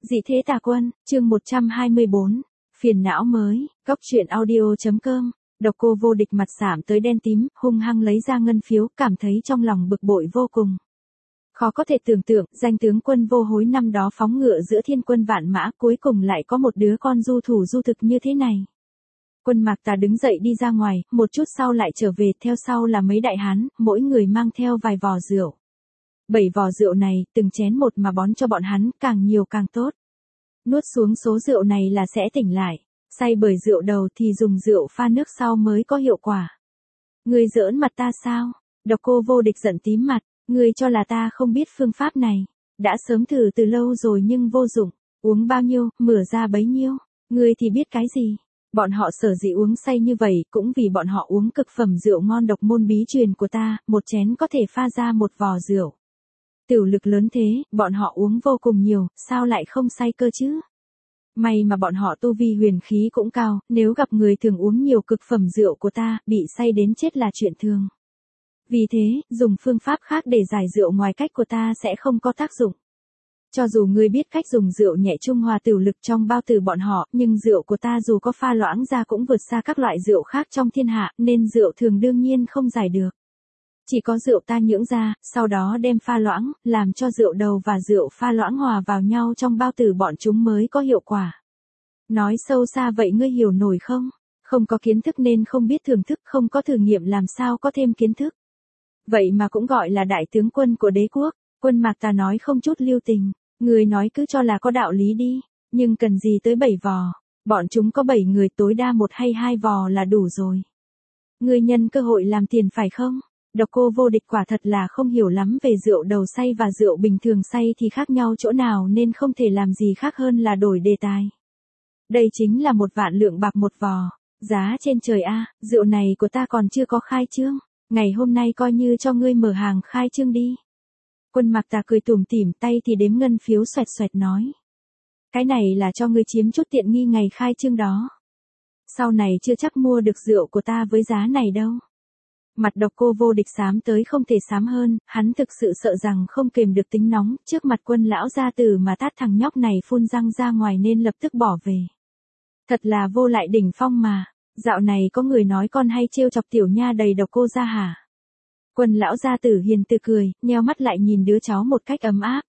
Dị thế tà quân, chương 124, phiền não mới, góc truyện audio.com, độc cô vô địch mặt sạm tới đen tím, hung hăng lấy ra ngân phiếu, cảm thấy trong lòng bực bội vô cùng. Khó có thể tưởng tượng, danh tướng quân vô hối năm đó phóng ngựa giữa thiên quân vạn mã, cuối cùng lại có một đứa con du thủ du thực như thế này. Quân Mạc Tà đứng dậy đi ra ngoài, một chút sau lại trở về, theo sau là mấy đại hán, mỗi người mang theo vài vò rượu. 7 vò rượu này, từng chén một mà bón cho bọn hắn, càng nhiều càng tốt. Nuốt xuống số rượu này là sẽ tỉnh lại, say bởi rượu đầu thì dùng rượu pha nước sau mới có hiệu quả. Ngươi giỡn mặt ta sao? Độc cô vô địch giận tím mặt, ngươi cho là ta không biết phương pháp này, đã sớm thử từ lâu rồi nhưng vô dụng, uống bao nhiêu, mửa ra bấy nhiêu, ngươi thì biết cái gì? Bọn họ sở dĩ uống say như vậy cũng vì bọn họ uống cực phẩm rượu ngon độc môn bí truyền của ta, một chén có thể pha ra một vò rượu. Tửu lực lớn thế, bọn họ uống vô cùng nhiều, sao lại không say cơ chứ? May mà bọn họ tu vi huyền khí cũng cao, nếu gặp người thường uống nhiều cực phẩm rượu của ta, bị say đến chết là chuyện thường. Vì thế, dùng phương pháp khác để giải rượu ngoài cách của ta sẽ không có tác dụng. Cho dù ngươi biết cách dùng rượu nhẹ trung hòa tửu lực trong bao tử bọn họ, nhưng rượu của ta dù có pha loãng ra cũng vượt xa các loại rượu khác trong thiên hạ, nên rượu thường đương nhiên không giải được. Chỉ có rượu ta nhưỡng ra, sau đó đem pha loãng, làm cho rượu đầu và rượu pha loãng hòa vào nhau trong bao tử bọn chúng mới có hiệu quả. Nói sâu xa vậy ngươi hiểu nổi không? Không có kiến thức nên không biết thưởng thức, không có thử nghiệm làm sao có thêm kiến thức. Vậy mà cũng gọi là đại tướng quân của đế quốc. Quân Mạc Tà nói không chút lưu tình, người nói cứ cho là có đạo lý đi, nhưng cần gì tới 7 vò, bọn chúng có 7 người tối đa 1 hay 2 vò là đủ rồi. Người nhân cơ hội làm tiền phải không? Độc cô vô địch quả thật là không hiểu lắm về rượu đầu say và rượu bình thường say thì khác nhau chỗ nào nên không thể làm gì khác hơn là đổi đề tài. Đây chính là 1 vạn lượng bạc 1 vò, giá trên trời a, rượu này của ta còn chưa có khai trương, ngày hôm nay coi như cho ngươi mở hàng khai trương đi. Quân Mạc Tà cười tủm tỉm, tay thì đếm ngân phiếu xoẹt xoẹt nói. Cái này là cho ngươi chiếm chút tiện nghi ngày khai trương đó. Sau này chưa chắc mua được rượu của ta với giá này đâu. Mặt độc cô vô địch xám tới không thể xám hơn, hắn thực sự sợ rằng không kềm được tính nóng, trước mặt Quân lão gia tử mà tát thằng nhóc này phun răng ra ngoài nên lập tức bỏ về. Thật là vô lại đỉnh phong mà, dạo này có người nói con hay trêu chọc tiểu nha đầy độc cô ra hả? Quân lão gia tử hiền từ cười, nheo mắt lại nhìn đứa cháu một cách ấm áp.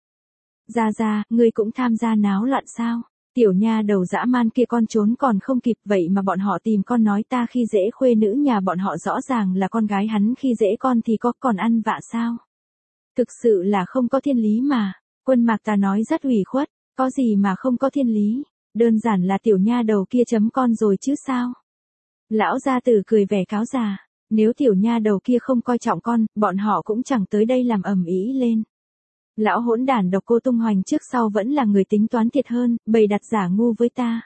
Ra, ngươi cũng tham gia náo loạn sao? Tiểu nha đầu dã man kia con trốn còn không kịp, vậy mà bọn họ tìm con nói ta khi dễ khuê nữ nhà bọn họ, rõ ràng là con gái hắn khi dễ con thì có còn ăn vạ sao? Thực sự là không có thiên lý mà. Quân Mạc Tà nói rất ủy khuất, có gì mà không có thiên lý, đơn giản là tiểu nha đầu kia chấm con rồi chứ sao? Lão gia tử cười vẻ cáo già. Nếu tiểu nha đầu kia không coi trọng con, bọn họ cũng chẳng tới đây làm ầm ĩ lên. Lão hỗn đản độc cô tung hoành trước sau vẫn là người tính toán thiệt hơn, bày đặt giả ngu với ta.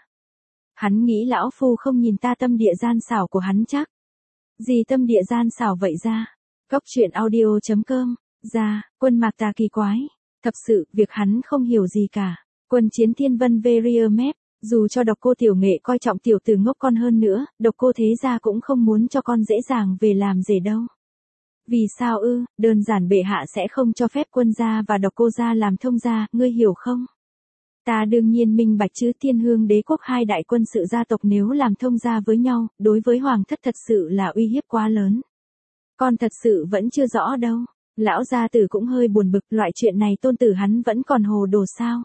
Hắn nghĩ lão phu không nhìn ta tâm địa gian xảo của hắn chắc. Gì tâm địa gian xảo vậy ra? Góc truyện audio.com, ra, Quân Mạc Tà kỳ quái. Thật sự, việc hắn không hiểu gì cả. Quân chiến thiên vân Verier Map. Dù cho độc cô tiểu nghệ coi trọng tiểu tử ngốc con hơn nữa, độc cô thế gia cũng không muốn cho con dễ dàng về làm rể đâu. Vì sao ư? Đơn giản bệ hạ sẽ không cho phép Quân gia và độc cô gia làm thông gia, ngươi hiểu không? Ta đương nhiên minh bạch chứ, Thiên Hương đế quốc 2 đại quân sự gia tộc nếu làm thông gia với nhau, đối với hoàng thất thật sự là uy hiếp quá lớn. Con thật sự vẫn chưa rõ đâu. Lão gia tử cũng hơi buồn bực, loại chuyện này tôn tử hắn vẫn còn hồ đồ sao?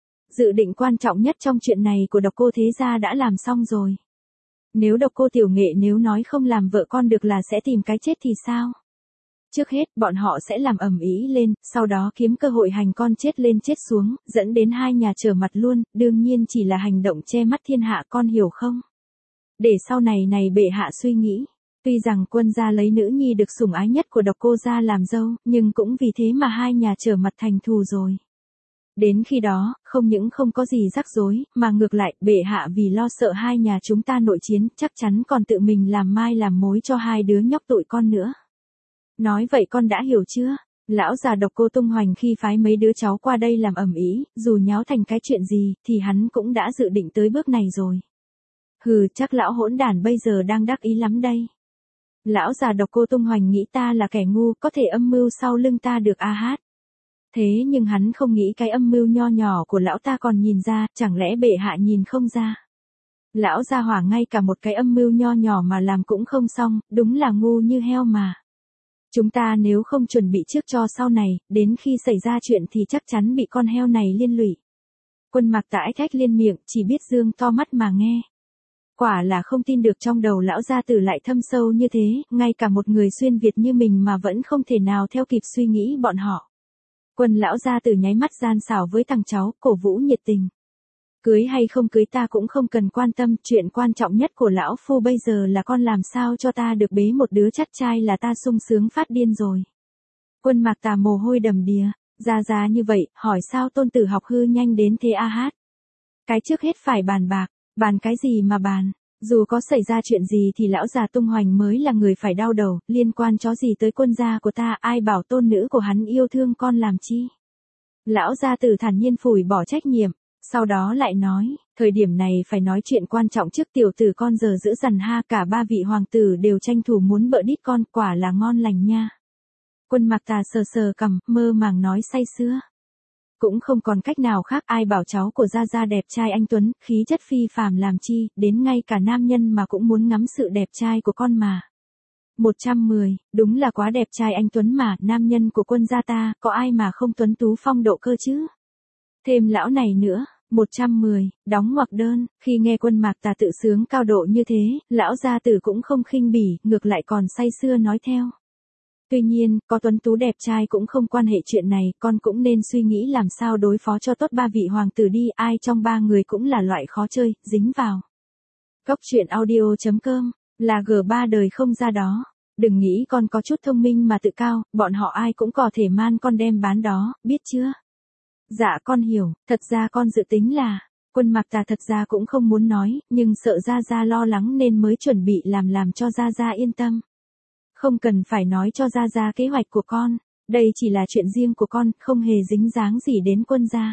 Dự định quan trọng nhất trong chuyện này của độc cô thế gia đã làm xong rồi. Nếu độc cô tiểu nghệ nếu nói không làm vợ con được là sẽ tìm cái chết thì sao? Trước hết, bọn họ sẽ làm ầm ĩ lên, sau đó kiếm cơ hội hành con chết lên chết xuống, dẫn đến 2 nhà trở mặt luôn, đương nhiên chỉ là hành động che mắt thiên hạ, con hiểu không? Để sau này bệ hạ suy nghĩ. Tuy rằng Quân gia lấy nữ nhi được sủng ái nhất của độc cô gia làm dâu, nhưng cũng vì thế mà 2 nhà trở mặt thành thù rồi. Đến khi đó, không những không có gì rắc rối, mà ngược lại, bệ hạ vì lo sợ 2 nhà chúng ta nội chiến, chắc chắn còn tự mình làm mai làm mối cho 2 đứa nhóc tụi con nữa. Nói vậy con đã hiểu chưa? Lão già độc cô tung hoành khi phái mấy đứa cháu qua đây làm ầm ĩ, dù nháo thành cái chuyện gì, thì hắn cũng đã dự định tới bước này rồi. Hừ, chắc lão hỗn đản bây giờ đang đắc ý lắm đây. Lão già độc cô tung hoành nghĩ ta là kẻ ngu, có thể âm mưu sau lưng ta được a hát. Thế nhưng hắn không nghĩ cái âm mưu nho nhỏ của lão ta còn nhìn ra, chẳng lẽ bệ hạ nhìn không ra. Lão gia hỏa ngay cả một cái âm mưu nho nhỏ mà làm cũng không xong, đúng là ngu như heo mà. Chúng ta nếu không chuẩn bị trước cho sau này, đến khi xảy ra chuyện thì chắc chắn bị con heo này liên lụy. Quân Mạc Tà ách ách liên miệng, chỉ biết dương to mắt mà nghe. Quả là không tin được trong đầu lão gia tử lại thâm sâu như thế, ngay cả một người xuyên Việt như mình mà vẫn không thể nào theo kịp suy nghĩ bọn họ. Quân lão gia tử nháy mắt gian xảo với thằng cháu, cổ vũ nhiệt tình. Cưới hay không cưới ta cũng không cần quan tâm, chuyện quan trọng nhất của lão phu bây giờ là con làm sao cho ta được bế một đứa chắt trai là ta sung sướng phát điên rồi. Quân Mạc Tà mồ hôi đầm đìa, ra như vậy, hỏi sao tôn tử học hư nhanh đến thế a hát. Cái trước hết phải bàn bạc, bàn cái gì mà bàn, dù có xảy ra chuyện gì thì lão già tung hoành mới là người phải đau đầu, liên quan chó gì tới quân gia của ta, ai bảo tôn nữ của hắn yêu thương con làm chi. Lão gia tử thản nhiên phủi bỏ trách nhiệm. Sau đó lại nói, thời điểm này phải nói chuyện quan trọng trước, tiểu tử con giờ giữ dằn ha, cả ba vị hoàng tử đều tranh thủ muốn bợ đít con, quả là ngon lành nha. Quân Mạc Tà sờ sờ cằm, mơ màng nói say sưa. Cũng không còn cách nào khác, ai bảo cháu của gia gia đẹp trai anh tuấn, khí chất phi phàm làm chi, đến ngay cả nam nhân mà cũng muốn ngắm sự đẹp trai của con mà. 110, đúng là quá đẹp trai anh tuấn mà, nam nhân của quân gia ta, có ai mà không tuấn tú phong độ cơ chứ. Thêm lão này nữa, 110, đóng ngoặc đơn, khi nghe Quân Mạc Tà tự sướng cao độ như thế, lão gia tử cũng không khinh bỉ, ngược lại còn say sưa nói theo. Tuy nhiên, có tuấn tú đẹp trai cũng không quan hệ chuyện này, con cũng nên suy nghĩ làm sao đối phó cho tốt ba vị hoàng tử đi, ai trong ba người cũng là loại khó chơi, dính vào. Góc truyện audio.com, là G3 đời không ra đó. Đừng nghĩ con có chút thông minh mà tự cao, bọn họ ai cũng có thể man con đem bán đó, biết chưa? Dạ con hiểu, thật ra con dự tính là, Quân Mạc Tà thật ra cũng không muốn nói, nhưng sợ Gia Gia lo lắng nên mới chuẩn bị làm cho Gia Gia yên tâm. Không cần phải nói cho Gia Gia kế hoạch của con, đây chỉ là chuyện riêng của con, không hề dính dáng gì đến quân gia.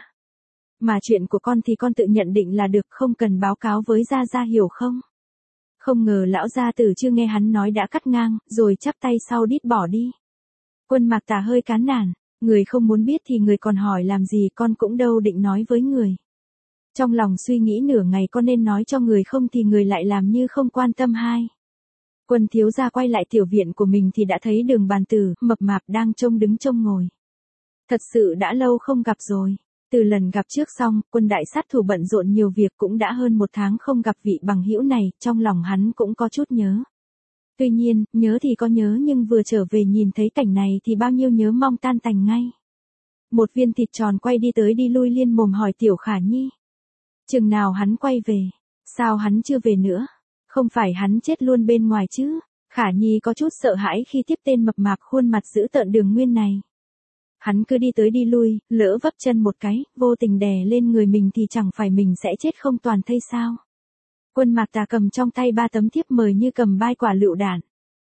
Mà chuyện của con thì con tự nhận định là được, không cần báo cáo với Gia Gia hiểu không? Không ngờ lão gia tử chưa nghe hắn nói đã cắt ngang, rồi chắp tay sau đít bỏ đi. Quân Mạc Tà hơi cán nản. Người không muốn biết thì người còn hỏi làm gì, con cũng đâu định nói với người. Trong lòng suy nghĩ nửa ngày con nên nói cho người không thì người lại làm như không quan tâm hai. Quân thiếu gia quay lại tiểu viện của mình thì đã thấy Đường Bàn Tử, mập mạp đang đứng trông ngồi. Thật sự đã lâu không gặp rồi. Từ lần gặp trước xong, Quân đại sát thủ bận rộn nhiều việc, cũng đã hơn 1 tháng không gặp vị bằng hữu này, trong lòng hắn cũng có chút nhớ. Tuy nhiên, nhớ thì có nhớ nhưng vừa trở về nhìn thấy cảnh này thì bao nhiêu nhớ mong tan tành ngay. Một viên thịt tròn quay đi tới đi lui liên mồm hỏi Tiểu Khả Nhi. Chừng nào hắn quay về? Sao hắn chưa về nữa? Không phải hắn chết luôn bên ngoài chứ? Khả Nhi có chút sợ hãi khi tiếp tên mập mạp khuôn mặt dữ tợn Đường Nguyên này. Hắn cứ đi tới đi lui, lỡ vấp chân một cái, vô tình đè lên người mình thì chẳng phải mình sẽ chết không toàn thây sao? Quân Mạc Tà cầm trong tay 3 tấm thiếp mời như cầm 3 quả lựu đạn.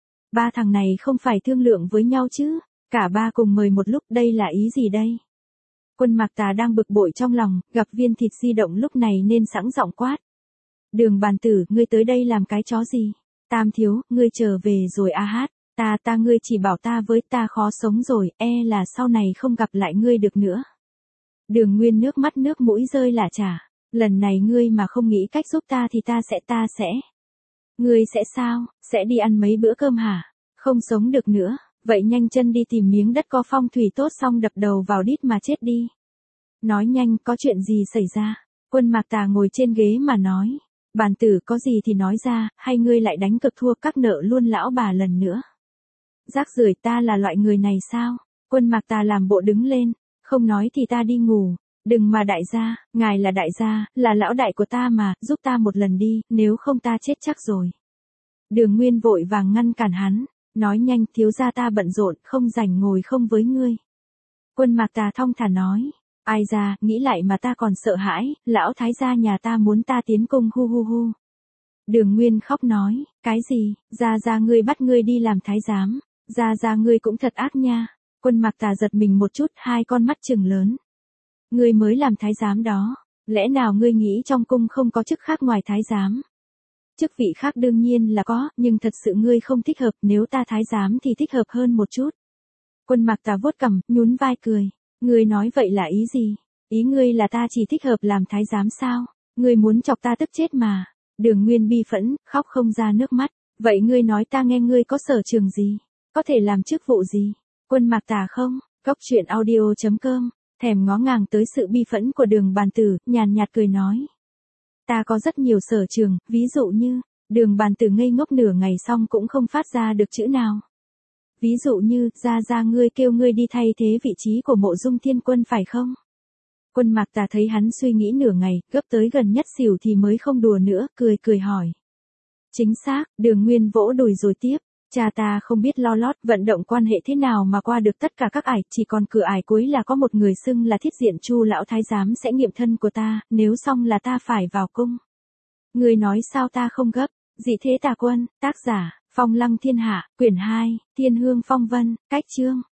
3 thằng này không phải thương lượng với nhau chứ? Cả 3 cùng mời một lúc, đây là ý gì đây? Quân Mạc Tà đang bực bội trong lòng, gặp viên thịt di động lúc này nên sẵn giọng quát. Đường Bàn Tử, ngươi tới đây làm cái chó gì? Tam thiếu, ngươi trở về rồi a hát. Ta ngươi chỉ bảo ta với ta khó sống rồi, là sau này không gặp lại ngươi được nữa. Đường Nguyên nước mắt nước mũi rơi lả chả. Lần này ngươi mà không nghĩ cách giúp ta thì ta sẽ. Ngươi sẽ sao, sẽ đi ăn mấy bữa cơm hả? Không sống được nữa, vậy nhanh chân đi tìm miếng đất có phong thủy tốt xong đập đầu vào đít mà chết đi. Nói nhanh, có chuyện gì xảy ra? Quân Mạc Tà ngồi trên ghế mà nói. Bàn Tử có gì thì nói ra, hay ngươi lại đánh cực thua các nợ luôn lão bà lần nữa? Rác rưởi, ta là loại người này sao? Quân Mạc Tà làm bộ đứng lên, không nói thì ta đi ngủ. Đừng mà đại gia, ngài là đại gia, là lão đại của ta mà, giúp ta một lần đi, nếu không ta chết chắc rồi. Đường Nguyên vội vàng ngăn cản hắn, nói nhanh, thiếu gia ta bận rộn, không rảnh ngồi không với ngươi. Quân Mạc Tà thong thả nói, ai ra, nghĩ lại mà ta còn sợ hãi, lão thái gia nhà ta muốn ta tiến cung hu hu hu. Đường Nguyên khóc nói, cái gì, gia ngươi bắt ngươi đi làm thái giám, gia ngươi cũng thật ác nha. Quân Mạc Tà giật mình một chút, 2 con mắt trừng lớn. Ngươi mới làm thái giám đó, lẽ nào ngươi nghĩ trong cung không có chức khác ngoài thái giám? Chức vị khác đương nhiên là có, nhưng thật sự ngươi không thích hợp, nếu ta thái giám thì thích hợp hơn một chút. Quân Mạc Tà vuốt cằm, nhún vai cười. Ngươi nói vậy là ý gì? Ý ngươi là ta chỉ thích hợp làm thái giám sao? Ngươi muốn chọc ta tức chết mà. Đường Nguyên bi phẫn, khóc không ra nước mắt. Vậy ngươi nói ta nghe ngươi có sở trường gì? Có thể làm chức vụ gì? Quân Mạc Tà không? Cốc truyện audio.com. Thèm ngó ngàng tới sự bi phẫn của Đường Bàn Tử, nhàn nhạt cười nói. Ta có rất nhiều sở trường, ví dụ như, Đường Bàn Tử ngây ngốc nửa ngày xong cũng không phát ra được chữ nào. Ví dụ như, ra ngươi kêu ngươi đi thay thế vị trí của Mộ Dung Thiên Quân phải không? Quân Mạc Tà thấy hắn suy nghĩ nửa ngày, gấp tới gần nhất xỉu thì mới không đùa nữa, cười hỏi. Chính xác, Đường Nguyên vỗ đùi rồi tiếp. Cha ta không biết lo lót vận động quan hệ thế nào mà qua được tất cả các ải, chỉ còn cửa ải cuối là có một người xưng là Thiết Diện Chu lão thái giám sẽ nghiệm thân của ta, nếu xong là ta phải vào cung. Người nói sao ta không gấp? Dị Thế Tà Quân, tác giả, Phong Lăng Thiên Hạ, quyển 2, Thiên Hương Phong Vân, cách chương.